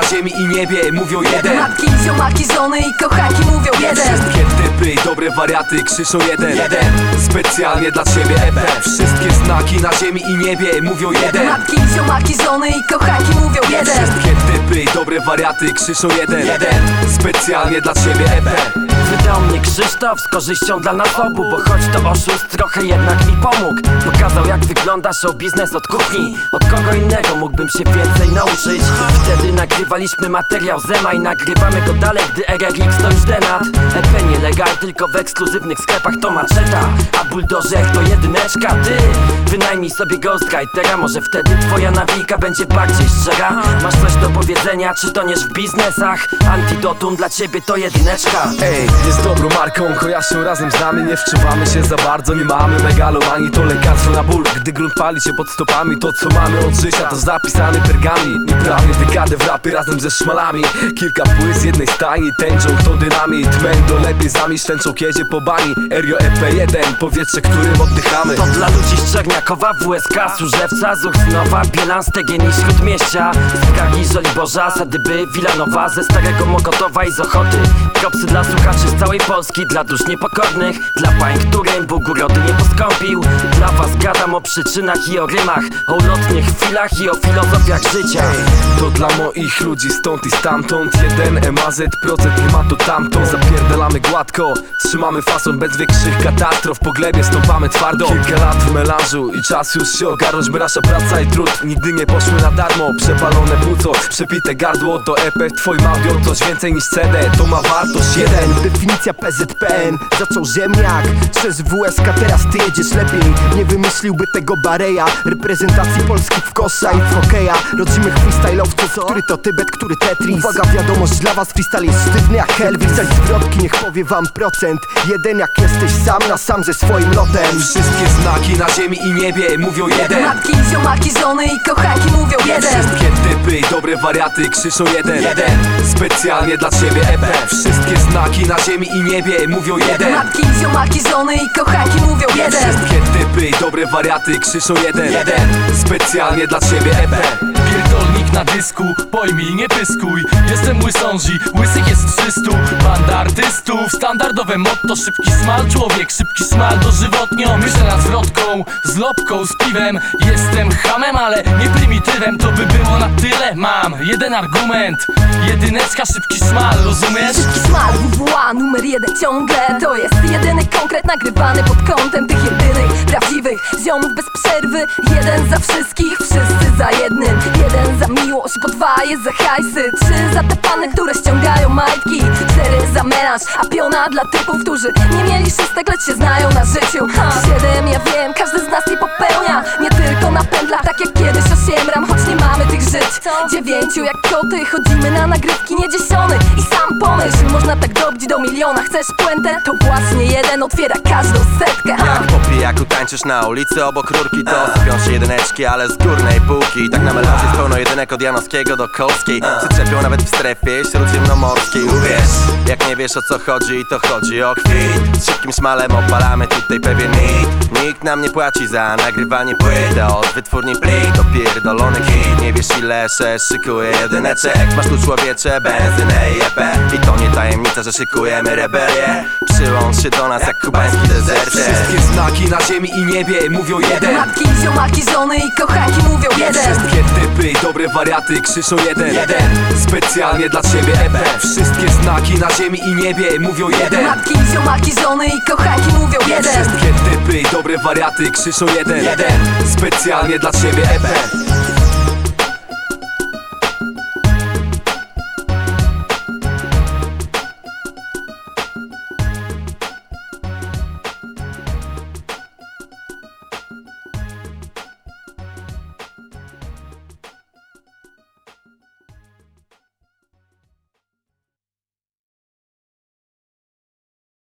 ziemi i niebie mówią jeden. Matki, ziomaki, żony i kochanki mówią jeden. Wszystkie typy i dobre wariaty krzyczą jeden. Specjalnie dla ciebie EP. Wszystkie znaki na ziemi i niebie mówią jeden. Matki, ziomaki, żony i kochanki mówią jeden. Wszystkie typy i dobre wariaty krzyczą jeden. Specjalnie dla ciebie EP. Wydał mnie Krzysztof z korzyścią dla nas obu, bo choć to oszust, trochę jednak mi pomógł. Pokazał, jak wygląda show biznes od kuchni. Od kogo innego mógłbym się więcej nauczyć. Wtedy nagrywaliśmy materiał Zema i nagrywamy go dalej, gdy RRX to już denat. EP nie legal, tylko w ekskluzywnych sklepach to maczeta, a buldożer to jedyneczka. Ty wynajmij sobie ghostwritera, może wtedy twoja nawijka będzie bardziej szczera. Masz coś do powiedzenia, czy toniesz w biznesach? Antidotum dla ciebie to jedyneczka. Ej, jest dobrą marką, kojarzą razem z nami. Nie wczuwamy się za bardzo, nie mamy megalomanii. To lekarstwo na ból, gdy grunt pali się pod stopami. To co mamy od życia to zapisany pergamin. I prawie dekadę w rapy razem ze szmalami. Kilka płyt z jednej stajni, tęczą to dynamit. Mendo lepiej zamiś, tęczą kiedzie po bani. Erio EP1, powietrze, którym oddychamy. To dla ludzi z Czerniakowa, WSK, Służewca, Zuchnowa, Bielan, Stegien i Śródmieścia, z Pragi, Żoliborza, Sadyby, Wilanowa, ze Starego Mokotowa i z Ochoty. Propsy dla słuchaczy z całej Polski, dla dusz niepokornych, dla pań, którym Bóg urody nie poskąpił. Dla was gadam o przyczynach i o rymach, o ulotnych chwilach i o filozofiach życia. To dla moich ludzi stąd i stamtąd. Jeden MAZ, procent nie ma to tamto. Zapierdalamy gładko, trzymamy fason bez większych katastrof. Po glebie stąpamy twardo. Kilka lat w melanżu i czas już się ogarnąć, by nasza praca i trud nigdy nie poszły na darmo. Przepalone płuco, przepite gardło. To EP w twoim audio coś więcej niż CD. To ma wartość jeden. Definicja PZPN, zaczął ziemniak przez WSK, teraz ty jedziesz lepiej. Nie wymyśliłby tego Bareja, reprezentacji Polski w kosza i w hokeja. Rodzimych freestyle'owców, który to Tybet, który Tetris. Uwaga, wiadomość dla was, freestyle jest sztywny jak Elvis. Zaś zwrotki niech powie wam procent jeden, jak jesteś sam na sam ze swoim lotem. Wszystkie znaki na ziemi i niebie mówią jeden. Matki, ziomaki, żony i kochanki mówią jeden. Wszystkie typy i dobre wariaty krzyczą jeden. Specjalnie dla ciebie EP. Wszystkie znaki na ziemi i niebie mówią jeden. Matki, ziomaki, żony i kochanki mówią jeden. Wszystkie typy i dobre wariaty krzyczą jeden. Specjalnie dla ciebie EP. Pierdolnik na dysku, pojmij, nie pyskuj. Jestem łysąży, łysych jest 300. Banda artystów, standardowe motto. Szybki smal, człowiek, szybki smal dożywotnio. Myślę nad zwrotką, z lopką, z piwem. Jestem hamem, ale nie prymitywem. To by było na tyle, mam jeden argument. Jedyneczka, szybki smal, rozumiesz? Szybki smal, WWA numer jeden ciągle. To jest jedyny konkret nagrywany pod kątem tych jedynych prawdziwych ziomów bez przerwy. Jeden za wszystkich, wszyscy za jednym. Jeden za miłość, bo dwa jest za hajsy. Trzy za te panny, które ściągają majtki. Cztery za melanż, a piona dla typów, którzy nie mieli szóstek, lecz się znają na życiu. Siedem, ja wiem, każdy z nas je popełnia. Nie tylko na pędlach, tak jak kiedyś 8 ram, choć nie mamy tych żyć. 9 jak koty, chodzimy na nagrywki niedziesionych. I sam pomyśl, można tak dobić do miliona. Chcesz puentę? To właśnie jeden otwiera każdą setkę. Jak po pijaku tańczysz na ulicy obok rurki, to sypią się jedyneczki, ale z górnej półki. Tak na melanż jest pełno jedynek od Janowskiego do Kołskiej. Przyczepią nawet w strefie śródziemnomorskiej. Uwierz, jak nie wiesz o co chodzi, to chodzi o kwit. Z szybkim smalem opalamy tutaj pewien mit. Nikt nam nie płaci za nagrywanie płyt. Od wytwórni plik to pierdolony hit. Nie wiesz ile szykuje jedyneczek. Masz tu człowiecze, benzynę i EP. I to nie tajemnica, że szykujemy rebelię. Przyłącz się do nas jak kubański dezerter. Wszystkie znaki na ziemi i niebie mówią jeden. Matki, ziomaki, żony i kochanki mówią jeden. Wszystkie typy i dobre wariaty krzyczą jeden. Specjalnie dla ciebie EP. Wszystkie znaki na ziemi i niebie mówią jeden. Matki, ziomaki, żony i kochanki mówią jeden. Wszystkie typy i dobre wariaty krzyczą jeden. Specjalnie dla ciebie EP.